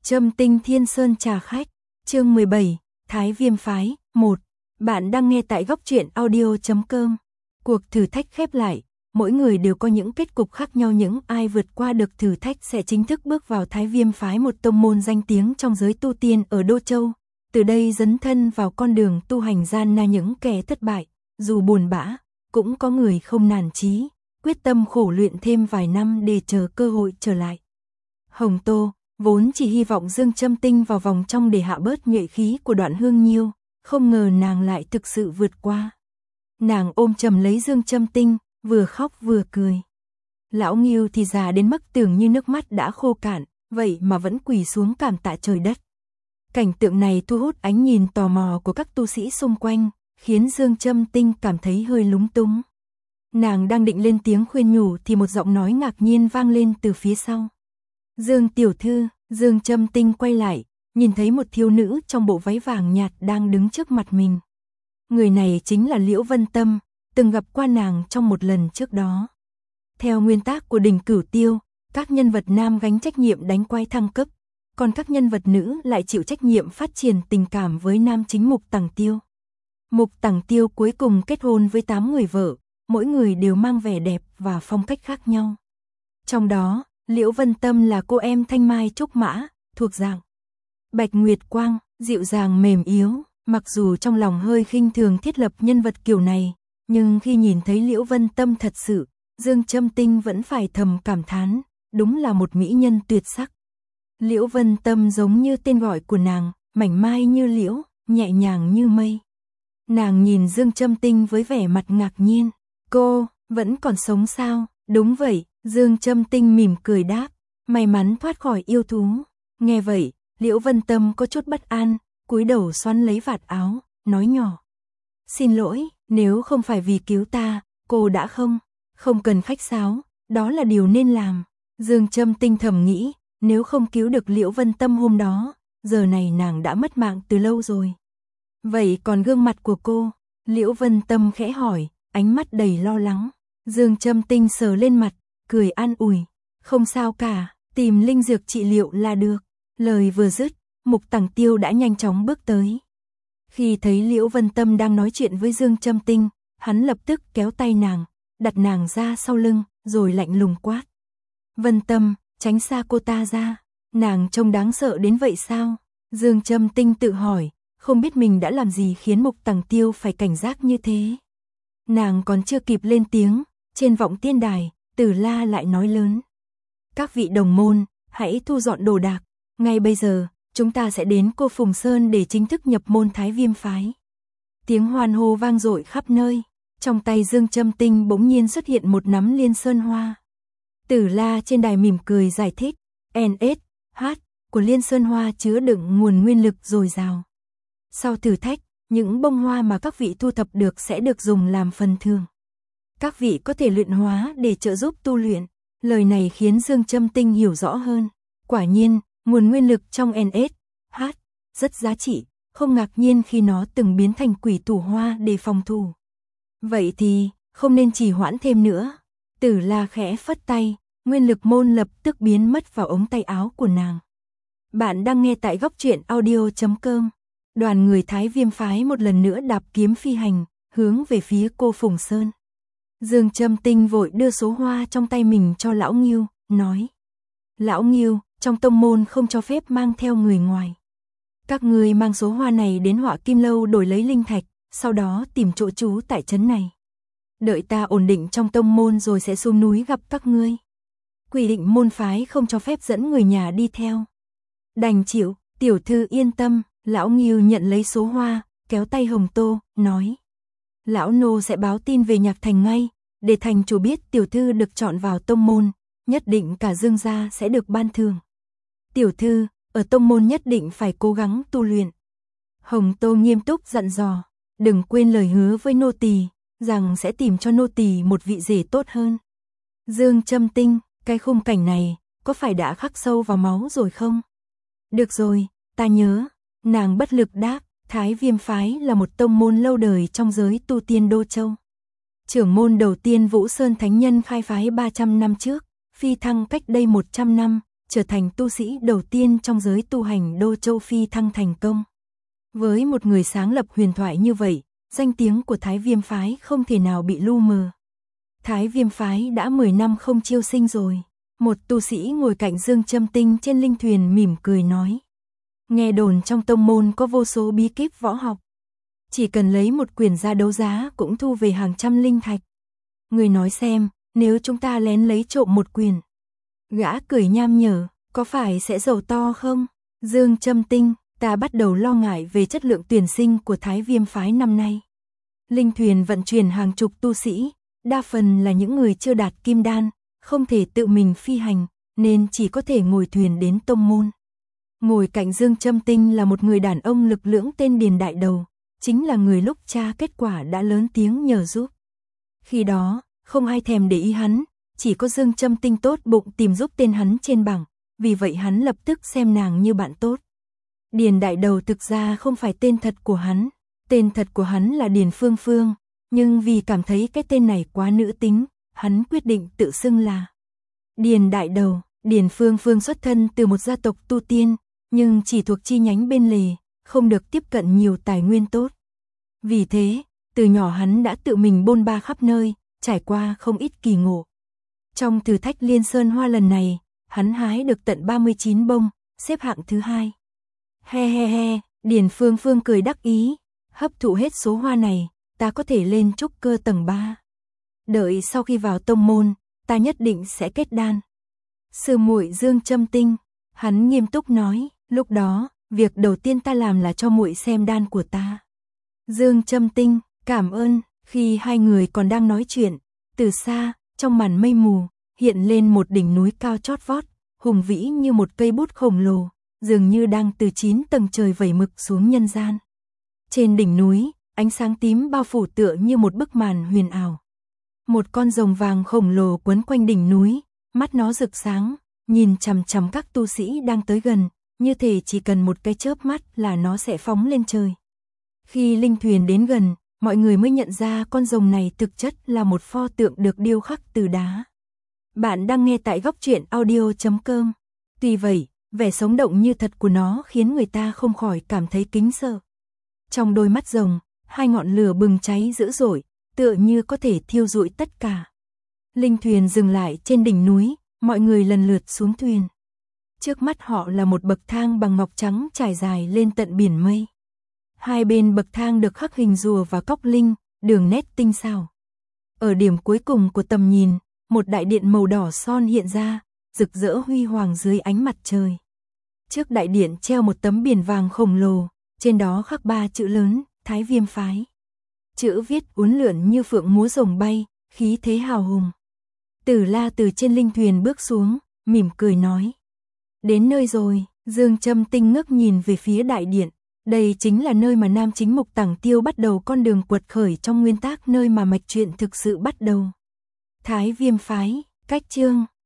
Châm Tinh Thiên Sơn trà khách, chương 17, Thái Viêm Phái, 1. Bạn đang nghe tại góc truyện audio.com. Cuộc thử thách khép lại, mỗi người đều có những kết cục khác nhau, những ai vượt qua được thử thách sẽ chính thức bước vào Thái Viêm Phái, một tông môn danh tiếng trong giới tu tiên ở Đô Châu. Từ đây dấn thân vào con đường tu hành gian nan, những kẻ thất bại, dù buồn bã, cũng có người không nản chí, quyết tâm khổ luyện thêm vài năm để chờ cơ hội trở lại. Hồng Tô vốn chỉ hy vọng Dương Châm Tinh vào vòng trong để hạ bớt nhuệ khí của Đoạn Hương Nhiêu, không ngờ nàng lại thực sự vượt qua. Nàng ôm chầm lấy Dương Châm Tinh, vừa khóc vừa cười. Lão Nghiêu thì già đến mức tưởng như nước mắt đã khô cạn, vậy mà vẫn quỳ xuống cảm tạ trời đất. Cảnh tượng này thu hút ánh nhìn tò mò của các tu sĩ xung quanh, khiến Dương Châm Tinh cảm thấy hơi lúng túng. Nàng đang định lên tiếng khuyên nhủ thì một giọng nói ngạc nhiên vang lên từ phía sau. Dương tiểu thư. Dương Châm Tinh quay lại, nhìn thấy một thiếu nữ trong bộ váy vàng nhạt đang đứng trước mặt mình. Người này chính là Liễu Vân Tâm, từng gặp qua nàng trong một lần trước đó. Theo nguyên tắc của Đình Cửu Tiêu, các nhân vật nam gánh trách nhiệm đánh quái thăng cấp, còn các nhân vật nữ lại chịu trách nhiệm phát triển tình cảm với nam chính Mục Tằng Tiêu. Mục Tằng Tiêu cuối cùng kết hôn với 8 người vợ, mỗi người đều mang vẻ đẹp và phong cách khác nhau. Trong đó, Liễu Vân Tâm là cô em thanh mai trúc mã, thuộc dạng Bạch Nguyệt Quang, dịu dàng mềm yếu, mặc dù trong lòng hơi khinh thường thiết lập nhân vật kiểu này, nhưng khi nhìn thấy Liễu Vân Tâm thật sự, Dương Châm Tinh vẫn phải thầm cảm thán, đúng là một mỹ nhân tuyệt sắc. Liễu Vân Tâm giống như tên gọi của nàng, mảnh mai như liễu, nhẹ nhàng như mây. Nàng nhìn Dương Châm Tinh với vẻ mặt ngạc nhiên, cô, vẫn còn sống sao? Đúng vậy, Dương Châm Tinh mỉm cười đáp, may mắn thoát khỏi yêu thú. Nghe vậy, Liễu Vân Tâm có chút bất an, cúi đầu xoắn lấy vạt áo, nói nhỏ. Xin lỗi, nếu không phải vì cứu ta, cô đã không cần khách sáo, đó là điều nên làm. Dương Châm Tinh thầm nghĩ, nếu không cứu được Liễu Vân Tâm hôm đó, giờ này nàng đã mất mạng từ lâu rồi. Vậy còn gương mặt của cô? Liễu Vân Tâm khẽ hỏi, ánh mắt đầy lo lắng. Dương Châm Tinh sờ lên mặt, cười an ủi, không sao cả, tìm linh dược trị liệu là được. Lời vừa dứt, Mục Tằng Tiêu đã nhanh chóng bước tới. Khi thấy Liễu Vân Tâm đang nói chuyện với Dương Châm Tinh, hắn lập tức kéo tay nàng, đặt nàng ra sau lưng, rồi lạnh lùng quát. Vân Tâm, tránh xa cô ta ra, nàng trông đáng sợ đến vậy sao? Dương Châm Tinh tự hỏi, không biết mình đã làm gì khiến Mục Tằng Tiêu phải cảnh giác như thế. Nàng còn chưa kịp lên tiếng, trên vọng tiên đài, Tử La lại nói lớn. Các vị đồng môn, hãy thu dọn đồ đạc, ngay bây giờ, chúng ta sẽ đến Cô Phùng Sơn để chính thức nhập môn Thái Viêm Phái. Tiếng hoan hô vang dội khắp nơi, trong tay Dương Châm Tinh bỗng nhiên xuất hiện một nắm liên sơn hoa. Tử La trên đài mỉm cười giải thích, NSH của liên sơn hoa chứa đựng nguồn nguyên lực dồi dào. Sau thử thách, những bông hoa mà các vị thu thập được sẽ được dùng làm phần thưởng. Các vị có thể luyện hóa để trợ giúp tu luyện. Lời này khiến Dương Châm Tinh hiểu rõ hơn. Quả nhiên, nguồn nguyên lực trong NSH rất giá trị, không ngạc nhiên khi nó từng biến thành quỷ thủ hoa để phòng thủ. Vậy thì, không nên trì hoãn thêm nữa. Tử La khẽ phất tay, nguyên lực môn lập tức biến mất vào ống tay áo của nàng. Bạn đang nghe tại góc truyện audio.com. Đoàn người Thái Viêm Phái một lần nữa đạp kiếm phi hành, hướng về phía Cô Phùng Sơn. Dương Châm Tinh vội đưa số hoa trong tay mình cho Lão Nghiêu, nói. Lão Nghiêu, trong tông môn không cho phép mang theo người ngoài. Các ngươi mang số hoa này đến Họa Kim Lâu đổi lấy linh thạch, sau đó tìm chỗ trú tại trấn này. Đợi ta ổn định trong tông môn rồi sẽ xuống núi gặp các ngươi. Quy định môn phái không cho phép dẫn người nhà đi theo. Đành chịu, tiểu thư yên tâm. Lão Nghiêu nhận lấy số hoa, kéo tay Hồng Tô, nói. Lão nô sẽ báo tin về Nhạc Thành ngay, để thành chủ biết tiểu thư được chọn vào tông môn, nhất định cả Dương gia sẽ được ban thưởng. Tiểu thư, ở tông môn nhất định phải cố gắng tu luyện. Hồng Tô nghiêm túc dặn dò, đừng quên lời hứa với nô tỳ, rằng sẽ tìm cho nô tỳ một vị rể tốt hơn. Dương Châm Tinh, cái khung cảnh này, có phải đã khắc sâu vào máu rồi không? Được rồi, ta nhớ. Nàng bất lực đáp, Thái Viêm Phái là một tông môn lâu đời trong giới tu tiên Đô Châu. Trưởng môn đầu tiên Vũ Sơn Thánh Nhân khai phái 300 năm trước, phi thăng cách đây 100 năm, trở thành tu sĩ đầu tiên trong giới tu hành Đô Châu phi thăng thành công. Với một người sáng lập huyền thoại như vậy, danh tiếng của Thái Viêm phái không thể nào bị lu mờ. Thái Viêm phái đã 10 năm không chiêu sinh rồi. Một tu sĩ ngồi cạnh Dương Châm Tinh trên linh thuyền mỉm cười nói. Nghe đồn trong tông môn có vô số bí kíp võ học. Chỉ cần lấy một quyển ra đấu giá cũng thu về hàng trăm linh thạch. Người nói xem, nếu chúng ta lén lấy trộm một quyển. Gã cười nham nhở, có phải sẽ giàu to không? Dương Châm Tinh, ta bắt đầu lo ngại về chất lượng tuyển sinh của Thái Viêm phái năm nay. Linh thuyền vận chuyển hàng chục tu sĩ, đa phần là những người chưa đạt kim đan, không thể tự mình phi hành, nên chỉ có thể ngồi thuyền đến tông môn. Ngồi cạnh Dương Châm Tinh là một người đàn ông lực lưỡng tên Điền Đại Đầu, chính là người lúc cha kết quả đã lớn tiếng nhờ giúp. Khi đó, không ai thèm để ý hắn, chỉ có Dương Châm Tinh tốt bụng tìm giúp tên hắn trên bảng, vì vậy hắn lập tức xem nàng như bạn tốt. Điền Đại Đầu thực ra không phải tên thật của hắn, tên thật của hắn là Điền Phương Phương, nhưng vì cảm thấy cái tên này quá nữ tính, hắn quyết định tự xưng là Điền Đại Đầu. Điền Phương Phương xuất thân từ một gia tộc tu tiên, nhưng chỉ thuộc chi nhánh bên lề, không được tiếp cận nhiều tài nguyên tốt. Vì thế, từ nhỏ hắn đã tự mình bôn ba khắp nơi, trải qua không ít kỳ ngộ. Trong thử thách Liên Sơn Hoa lần này, hắn hái được tận 39 bông, xếp hạng thứ 2. He he he, Điền Phương Phương cười đắc ý, hấp thụ hết số hoa này, ta có thể lên trúc cơ tầng 3. Đợi sau khi vào tông môn, ta nhất định sẽ kết đan. Sư muội Dương Châm Tinh, hắn nghiêm túc nói, lúc đó, việc đầu tiên ta làm là cho muội xem đan của ta. Dương Châm Tinh, cảm ơn. Khi hai người còn đang nói chuyện, từ xa, trong màn mây mù, hiện lên một đỉnh núi cao chót vót, hùng vĩ như một cây bút khổng lồ, dường như đang từ 9 tầng trời vẩy mực xuống nhân gian. Trên đỉnh núi, ánh sáng tím bao phủ tựa như một bức màn huyền ảo. Một con rồng vàng khổng lồ quấn quanh đỉnh núi, mắt nó rực sáng, nhìn chằm chằm các tu sĩ đang tới gần, như thể chỉ cần một cái chớp mắt là nó sẽ phóng lên trời. Khi linh thuyền đến gần, mọi người mới nhận ra con rồng này thực chất là một pho tượng được điêu khắc từ đá. Bạn đang nghe tại Góc Truyện Audio.com. Tuy vậy, vẻ sống động như thật của nó khiến người ta không khỏi cảm thấy kính sợ. Trong đôi mắt rồng, hai ngọn lửa bừng cháy dữ dội, tựa như có thể thiêu rụi tất cả. Linh thuyền dừng lại trên đỉnh núi, mọi người lần lượt xuống thuyền. Trước mắt họ là một bậc thang bằng ngọc trắng trải dài lên tận biển mây. Hai bên bậc thang được khắc hình rùa và cóc linh, đường nét tinh xảo. Ở điểm cuối cùng của tầm nhìn, một đại điện màu đỏ son hiện ra, rực rỡ huy hoàng dưới ánh mặt trời. Trước đại điện treo một tấm biển vàng khổng lồ, trên đó khắc 3 chữ lớn, Thái Viêm phái. Chữ viết uốn lượn như phượng múa rồng bay, khí thế hào hùng. Tử La từ trên linh thuyền bước xuống, mỉm cười nói. Đến nơi rồi. Dương Châm Tinh ngước nhìn về phía đại điện. Đây chính là nơi mà Nam Chính Mục Tẳng Tiêu bắt đầu con đường quật khởi trong nguyên tác, nơi mà mạch truyện thực sự bắt đầu. Thái Viêm phái, cách chương